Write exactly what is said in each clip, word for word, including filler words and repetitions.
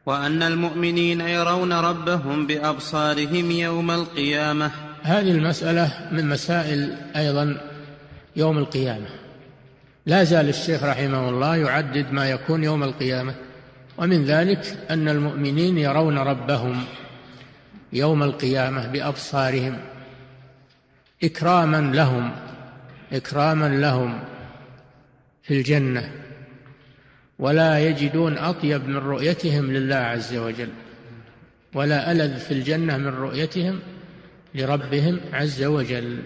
وأن المؤمنين يرون ربهم بأبصارهم يوم القيامة. هذه المسألة من مسائل أيضا يوم القيامة. لا زال الشيخ رحمه الله يعدد ما يكون يوم القيامة، ومن ذلك أن المؤمنين يرون ربهم يوم القيامة بأبصارهم إكراما لهم إكراما لهم في الجنة، ولا يجدون أطيب من رؤيتهم لله عز وجل، ولا ألذ في الجنة من رؤيتهم لربهم عز وجل.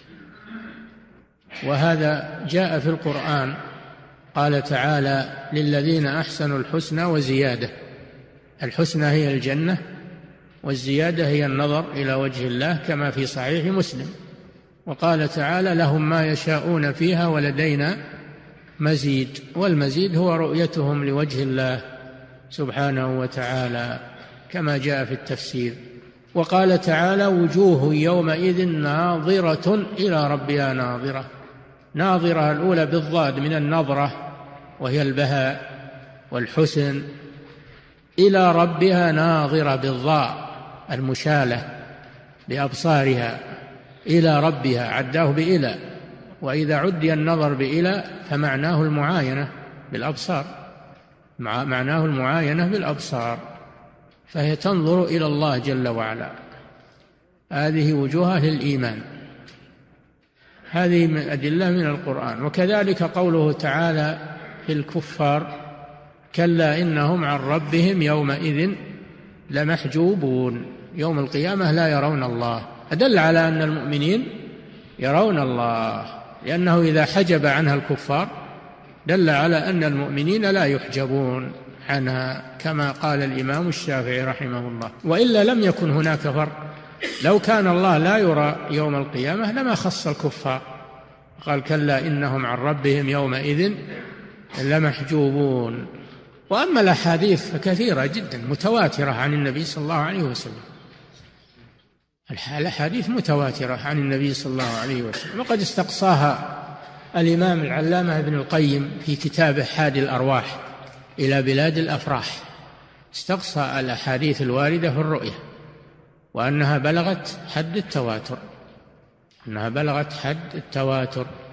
وهذا جاء في القرآن، قال تعالى: للذين أحسنوا الحسنى وزيادة. الحسنى هي الجنة، والزيادة هي النظر إلى وجه الله كما في صحيح مسلم. وقال تعالى: لهم ما يشاءون فيها ولدينا مزيد. والمزيد هو رؤيتهم لوجه الله سبحانه وتعالى كما جاء في التفسير. وقال تعالى: وجوه يومئذ ناظرة إلى ربها ناظرة. ناظرة الأولى بالضاد من النظرة وهي البهاء والحسن، إلى ربها ناظرة بالضاء المشالة بأبصارها، إلى ربها عداه بإلى، وإذا عدي النظر بإلى فمعناه المعاينة بالأبصار، معناه المعاينة بالأبصار، فهي تنظر إلى الله جل وعلا. هذه وجوه للإيمان، هذه من أدلة من القرآن. وكذلك قوله تعالى في الكفار: كلا إنهم عن ربهم يومئذ لمحجوبون. يوم القيامة لا يرون الله، أدل على أن المؤمنين يرون الله، لأنه إذا حجب عنها الكفار دل على أن المؤمنين لا يحجبون عنها، كما قال الإمام الشافعي رحمه الله. وإلا لم يكن هناك فرق، لو كان الله لا يرى يوم القيامة لما خص الكفار، قال: كلا إنهم عن ربهم يومئذ لمحجوبون. وأما الأحاديث فكثيرة جدا متواترة عن النبي صلى الله عليه وسلم، الأحاديث متواترة عن النبي صلى الله عليه وسلم، وقد استقصاها الإمام العلامة ابن القيم في كتابه حادي الأرواح إلى بلاد الأفراح. استقصى الأحاديث الواردة في الرؤية، وأنها بلغت حد التواتر، أنها بلغت حد التواتر.